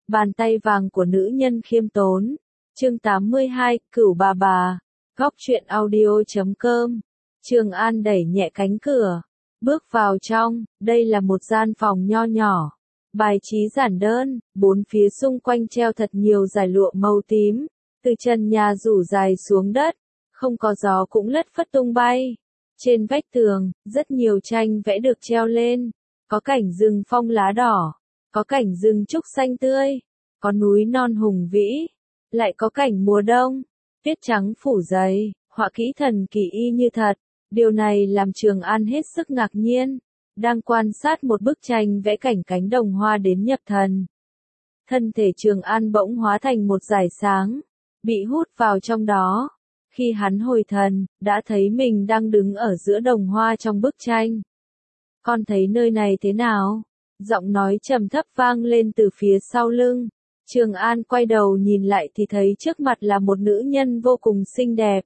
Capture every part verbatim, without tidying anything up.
Bàn tay vàng của nữ nhân khiêm tốn. Chương tám mươi hai, Cửu bà bà. Góc truyện audio chấm com. Trường An đẩy nhẹ cánh cửa, bước vào trong. Đây là một gian phòng nho nhỏ, bài trí giản đơn, bốn phía xung quanh treo thật nhiều dải lụa màu tím, từ trần nhà rủ dài xuống đất, không có gió cũng lất phất tung bay. Trên vách tường, rất nhiều tranh vẽ được treo lên, có cảnh rừng phong lá đỏ, có cảnh rừng trúc xanh tươi, có núi non hùng vĩ, lại có cảnh mùa đông, tuyết trắng phủ dày, họa kỹ thần kỳ y như thật. Điều này làm Trường An hết sức ngạc nhiên, đang quan sát một bức tranh vẽ cảnh cánh đồng hoa đến nhập thần. Thân thể Trường An bỗng hóa thành một dải sáng, bị hút vào trong đó. Khi hắn hồi thần, đã thấy mình đang đứng ở giữa đồng hoa trong bức tranh. Con thấy nơi này thế nào? Giọng nói trầm thấp vang lên từ phía sau lưng. Trường An quay đầu nhìn lại thì thấy trước mặt là một nữ nhân vô cùng xinh đẹp.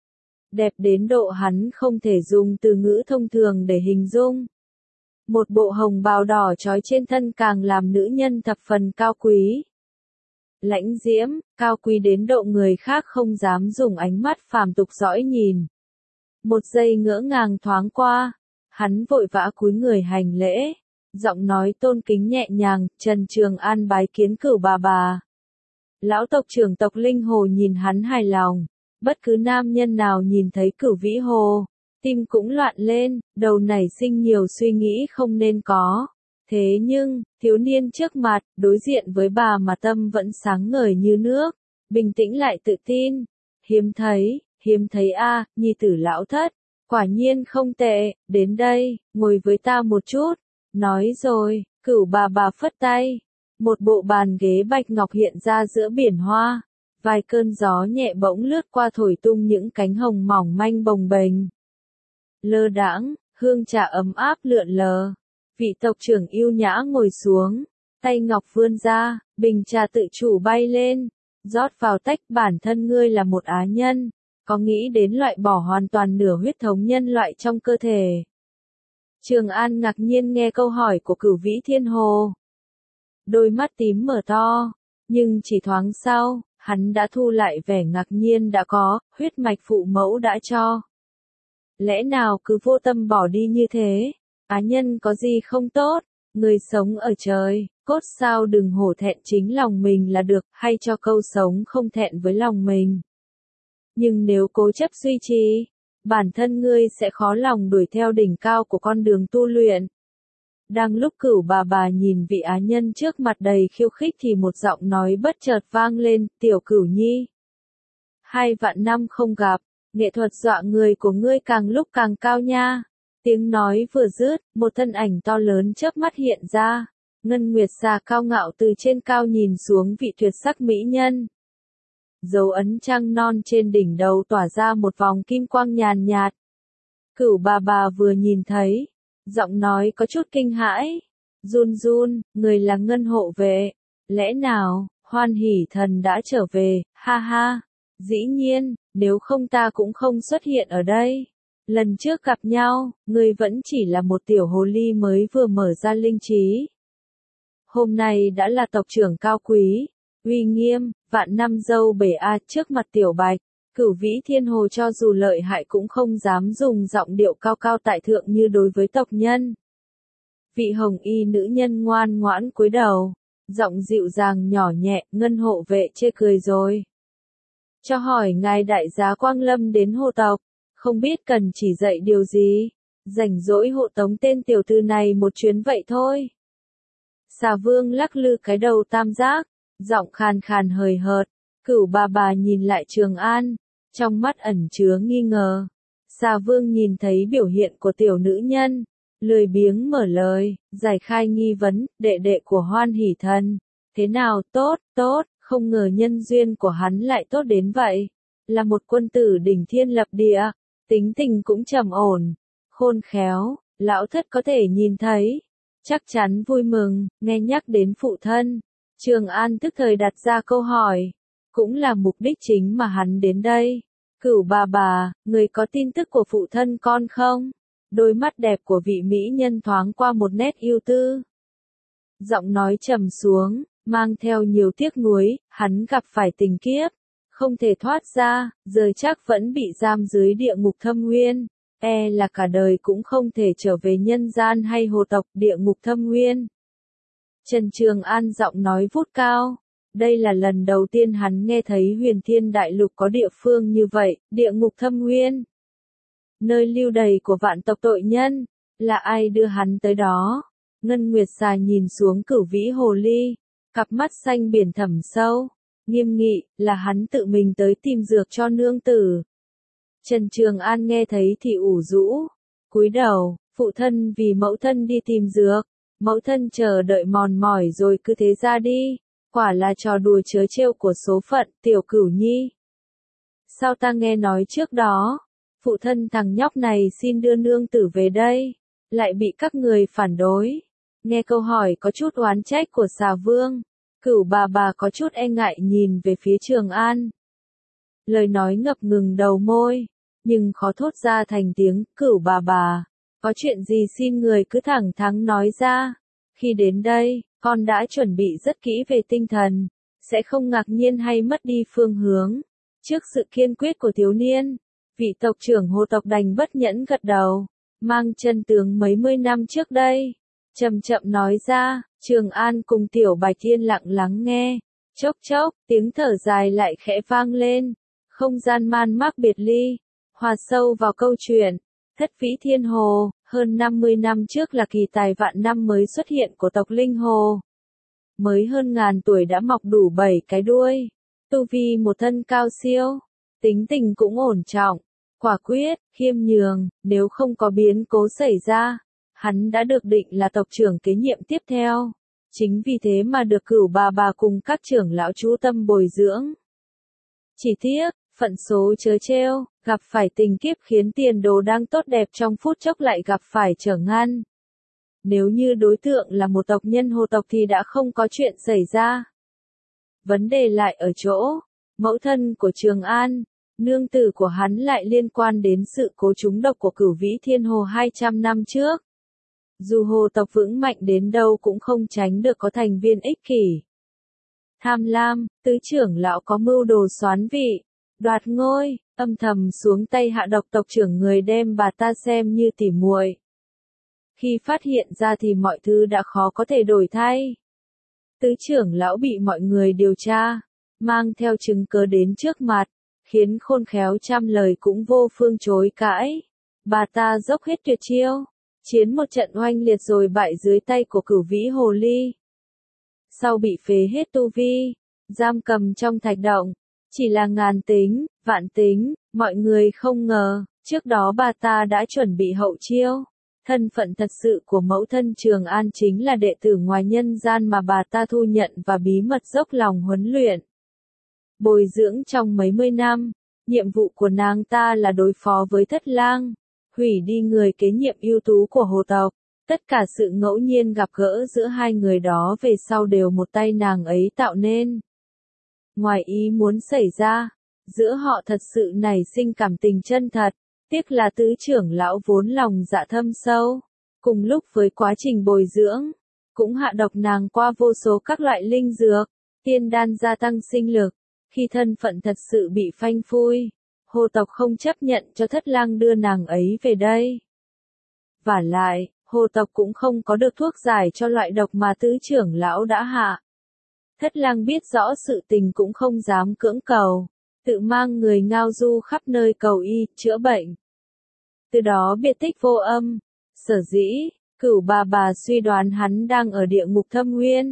Đẹp đến độ hắn không thể dùng từ ngữ thông thường để hình dung. Một bộ hồng bào đỏ trói trên thân càng làm nữ nhân thập phần cao quý. Lãnh diễm, cao quý đến độ người khác không dám dùng ánh mắt phàm tục dõi nhìn. Một giây ngỡ ngàng thoáng qua, hắn vội vã cúi người hành lễ, giọng nói tôn kính nhẹ nhàng, Trần Trường An bái kiến Cửu bà bà. Lão tộc trưởng tộc Linh Hồ nhìn hắn hài lòng, bất cứ nam nhân nào nhìn thấy Cửu Vĩ Hồ, tim cũng loạn lên, đầu nảy sinh nhiều suy nghĩ không nên có. Thế nhưng, thiếu niên trước mặt, đối diện với bà mà tâm vẫn sáng ngời như nước, bình tĩnh lại tự tin. Hiếm thấy, hiếm thấy a, à, nhi tử lão thất, quả nhiên không tệ, đến đây, ngồi với ta một chút. Nói rồi, Cửu bà bà phất tay, một bộ bàn ghế bạch ngọc hiện ra giữa biển hoa, vài cơn gió nhẹ bỗng lướt qua thổi tung những cánh hồng mỏng manh bồng bềnh. Lơ đãng, hương trà ấm áp lượn lờ. Vị tộc trưởng yêu nhã ngồi xuống, tay ngọc vươn ra, bình trà tự chủ bay lên, rót vào tách. Bản thân ngươi là một á nhân, có nghĩ đến loại bỏ hoàn toàn nửa huyết thống nhân loại trong cơ thể? Trường An ngạc nhiên nghe câu hỏi của Cửu Vĩ Thiên Hồ. Đôi mắt tím mở to, nhưng chỉ thoáng sau, hắn đã thu lại vẻ ngạc nhiên đã có, huyết mạch phụ mẫu đã cho. Lẽ nào cứ vô tâm bỏ đi như thế? Á nhân có gì không tốt, người sống ở trời, cốt sao đừng hổ thẹn chính lòng mình là được, hay cho câu sống không thẹn với lòng mình. Nhưng nếu cố chấp duy trì, bản thân ngươi sẽ khó lòng đuổi theo đỉnh cao của con đường tu luyện. Đang lúc Cửu bà bà nhìn vị á nhân trước mặt đầy khiêu khích thì một giọng nói bất chợt vang lên, tiểu Cửu nhi. Hai vạn năm không gặp, nghệ thuật dọa người của ngươi càng lúc càng cao nha. Tiếng nói vừa dứt, một thân ảnh to lớn chớp mắt hiện ra, ngân nguyệt xà cao ngạo từ trên cao nhìn xuống vị tuyệt sắc mỹ nhân. Dấu ấn trăng non trên đỉnh đầu tỏa ra một vòng kim quang nhàn nhạt. Cửu bà bà vừa nhìn thấy, giọng nói có chút kinh hãi, run run, người là Ngân hộ vệ, lẽ nào, Hoan Hỷ Thần đã trở về, ha ha, dĩ nhiên, nếu không ta cũng không xuất hiện ở đây. Lần trước gặp nhau, ngươi vẫn chỉ là một tiểu hồ ly mới vừa mở ra linh trí. Hôm nay đã là tộc trưởng cao quý, uy nghiêm, vạn năm dâu bể a trước mặt tiểu bạch. Cửu Vĩ Thiên Hồ cho dù lợi hại cũng không dám dùng giọng điệu cao cao tại thượng như đối với tộc nhân. Vị hồng y nữ nhân ngoan ngoãn cúi đầu, giọng dịu dàng nhỏ nhẹ, Ngân hộ vệ chê cười rồi. Cho hỏi ngài đại giá Quang Lâm đến hồ tộc, không biết cần chỉ dạy điều gì, rảnh rỗi hộ tống tên tiểu tử này một chuyến vậy thôi. Xà Vương lắc lư cái đầu tam giác, giọng khàn khàn hời hợt. Cửu bà bà nhìn lại Trường An, trong mắt ẩn chứa nghi ngờ. Xà Vương nhìn thấy biểu hiện của tiểu nữ nhân, lười biếng mở lời, giải khai nghi vấn, đệ đệ của Hoan Hỷ Thần. Thế nào, tốt, tốt, không ngờ nhân duyên của hắn lại tốt đến vậy. Là một quân tử đỉnh thiên lập địa, tính tình cũng trầm ổn, khôn khéo, lão thất có thể nhìn thấy. Chắc chắn vui mừng, nghe nhắc đến phụ thân. Trường An tức thời đặt ra câu hỏi, cũng là mục đích chính mà hắn đến đây. Cửu bà bà, người có tin tức của phụ thân con không? Đôi mắt đẹp của vị mỹ nhân thoáng qua một nét yêu tư. Giọng nói trầm xuống, mang theo nhiều tiếc nuối, hắn gặp phải tình kiếp, không thể thoát ra, giờ chắc vẫn bị giam dưới địa ngục thâm nguyên, e là cả đời cũng không thể trở về nhân gian hay hồ tộc địa ngục thâm nguyên. Trần Trường An giọng nói vút cao, đây là lần đầu tiên hắn nghe thấy Huyền Thiên Đại Lục có địa phương như vậy, địa ngục thâm nguyên. Nơi lưu đày của vạn tộc tội nhân, là ai đưa hắn tới đó? Ngân Nguyệt Xà nhìn xuống Cửu Vĩ Hồ Ly, cặp mắt xanh biển thẳm sâu, nghiêm nghị, là hắn tự mình tới tìm dược cho nương tử. Trần Trường An nghe thấy thì ủ rũ, cúi đầu, phụ thân vì mẫu thân đi tìm dược, mẫu thân chờ đợi mòn mỏi rồi cứ thế ra đi, quả là trò đùa trớ trêu của số phận, Tiểu Cửu Nhi. Sao ta nghe nói trước đó, phụ thân thằng nhóc này xin đưa nương tử về đây, lại bị các người phản đối. Nghe câu hỏi có chút oán trách của Xà Vương, Cửu bà bà có chút e ngại nhìn về phía Trường An. Lời nói ngập ngừng đầu môi, nhưng khó thốt ra thành tiếng, Cửu bà bà, có chuyện gì xin người cứ thẳng thắn nói ra. Khi đến đây, con đã chuẩn bị rất kỹ về tinh thần, sẽ không ngạc nhiên hay mất đi phương hướng. Trước sự kiên quyết của thiếu niên, vị tộc trưởng Hồ tộc đành bất nhẫn gật đầu, mang chân tướng mấy mươi năm trước đây, chậm chậm nói ra. Trường An cùng Tiểu Bạch yên lặng lắng nghe, chốc chốc, tiếng thở dài lại khẽ vang lên, không gian man mác biệt ly, hòa sâu vào câu chuyện. Thất Vĩ Thiên Hồ, hơn năm mươi năm trước là kỳ tài vạn năm mới xuất hiện của tộc Linh Hồ. Mới hơn ngàn tuổi đã mọc đủ bảy cái đuôi, tu vi một thân cao siêu, tính tình cũng ổn trọng, quả quyết, khiêm nhường, nếu không có biến cố xảy ra, hắn đã được định là tộc trưởng kế nhiệm tiếp theo. Chính vì thế mà được Cửu bà bà cùng các trưởng lão chú tâm bồi dưỡng. Chỉ tiếc, phận số trớ trêu, gặp phải tình kiếp khiến tiền đồ đang tốt đẹp trong phút chốc lại gặp phải trở ngại. Nếu như đối tượng là một tộc nhân Hồ tộc thì đã không có chuyện xảy ra. Vấn đề lại ở chỗ, mẫu thân của Trường An, nương tử của hắn lại liên quan đến sự cố trúng độc của Cửu Vĩ Thiên Hồ hai trăm năm trước. Dù hồ tộc vững mạnh đến đâu cũng không tránh được có thành viên ích kỷ, tham lam, tứ trưởng lão có mưu đồ xoán vị, đoạt ngôi, âm thầm xuống tay hạ độc tộc trưởng người đem bà ta xem như tỉ muội. Khi phát hiện ra thì mọi thứ đã khó có thể đổi thay. Tứ trưởng lão bị mọi người điều tra, mang theo chứng cớ đến trước mặt, khiến khôn khéo trăm lời cũng vô phương chối cãi. Bà ta dốc hết tuyệt chiêu, chiến một trận oanh liệt rồi bại dưới tay của Cửu Vĩ Hồ Ly. Sau bị phế hết tu vi, giam cầm trong thạch động, chỉ là ngàn tính, vạn tính, mọi người không ngờ, trước đó bà ta đã chuẩn bị hậu chiêu. Thân phận thật sự của mẫu thân Trường An chính là đệ tử ngoài nhân gian mà bà ta thu nhận và bí mật dốc lòng huấn luyện. Bồi dưỡng trong mấy mươi năm, nhiệm vụ của nàng ta là đối phó với Thất Lang, hủy đi người kế nhiệm ưu tú của hồ tộc. Tất cả sự ngẫu nhiên gặp gỡ giữa hai người đó về sau đều một tay nàng ấy tạo nên. Ngoài ý muốn xảy ra, giữa họ thật sự nảy sinh cảm tình chân thật, tiếc là tứ trưởng lão vốn lòng dạ thâm sâu, cùng lúc với quá trình bồi dưỡng, cũng hạ độc nàng qua vô số các loại linh dược, tiên đan gia tăng sinh lực. Khi thân phận thật sự bị phanh phui, hồ tộc không chấp nhận cho Thất Lang đưa nàng ấy về đây. Vả lại, hồ tộc cũng không có được thuốc giải cho loại độc mà tứ trưởng lão đã hạ. Thất Lang biết rõ sự tình cũng không dám cưỡng cầu, tự mang người ngao du khắp nơi cầu y, chữa bệnh. Từ đó biệt tích vô âm, sở dĩ, Cửu bà bà suy đoán hắn đang ở địa ngục thâm nguyên.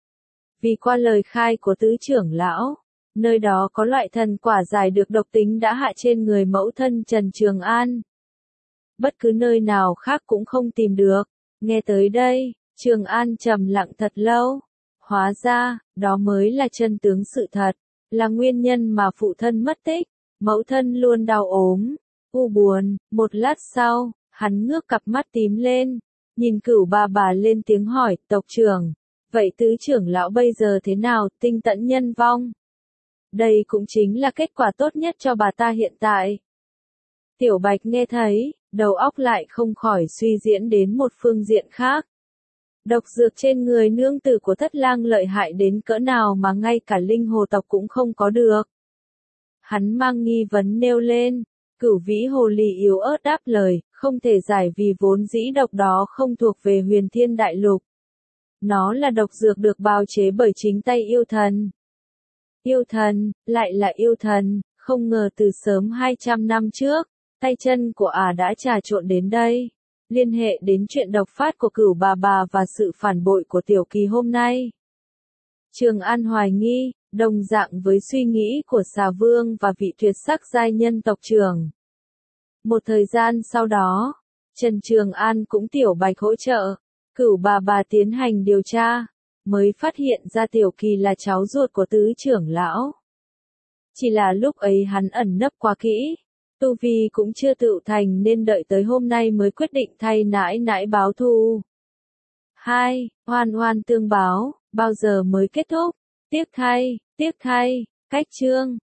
Vì qua lời khai của tứ trưởng lão, nơi đó có loại thần quả giải được độc tính đã hạ trên người mẫu thân Trần Trường An. Bất cứ nơi nào khác cũng không tìm được. Nghe tới đây, Trường An trầm lặng thật lâu. Hóa ra, đó mới là chân tướng sự thật, là nguyên nhân mà phụ thân mất tích, mẫu thân luôn đau ốm, u buồn. Một lát sau, hắn ngước cặp mắt tím lên, nhìn Cửu bà bà lên tiếng hỏi, tộc trưởng, vậy tứ trưởng lão bây giờ thế nào, tinh tẫn nhân vong? Đây cũng chính là kết quả tốt nhất cho bà ta hiện tại. Tiểu Bạch nghe thấy, đầu óc lại không khỏi suy diễn đến một phương diện khác. Độc dược trên người nương tử của thất lang lợi hại đến cỡ nào mà ngay cả linh hồ tộc cũng không có được. Hắn mang nghi vấn nêu lên, Cửu vĩ hồ ly yếu ớt đáp lời, không thể giải vì vốn dĩ độc đó không thuộc về huyền thiên đại lục. Nó là độc dược được bào chế bởi chính tay yêu thần. Yêu thần, lại là yêu thần, không ngờ từ sớm hai trăm năm trước, tay chân của ả đã trà trộn đến đây. Liên hệ đến chuyện độc phát của Cửu bà bà và sự phản bội của Tiểu Kỳ hôm nay. Trường An hoài nghi, đồng dạng với suy nghĩ của Xà Vương và vị tuyệt sắc giai nhân tộc trưởng. Một thời gian sau đó, Trần Trường An cũng Tiểu Bạch hỗ trợ, Cửu bà bà tiến hành điều tra, mới phát hiện ra Tiểu Kỳ là cháu ruột của tứ trưởng lão. Chỉ là lúc ấy hắn ẩn nấp quá kỹ, tu vi cũng chưa tựu thành nên đợi tới hôm nay mới quyết định thay nãi nãi báo thù. hai. Oan oan tương báo, bao giờ mới kết thúc? Tiếc thay, tiếc thay, cách chương.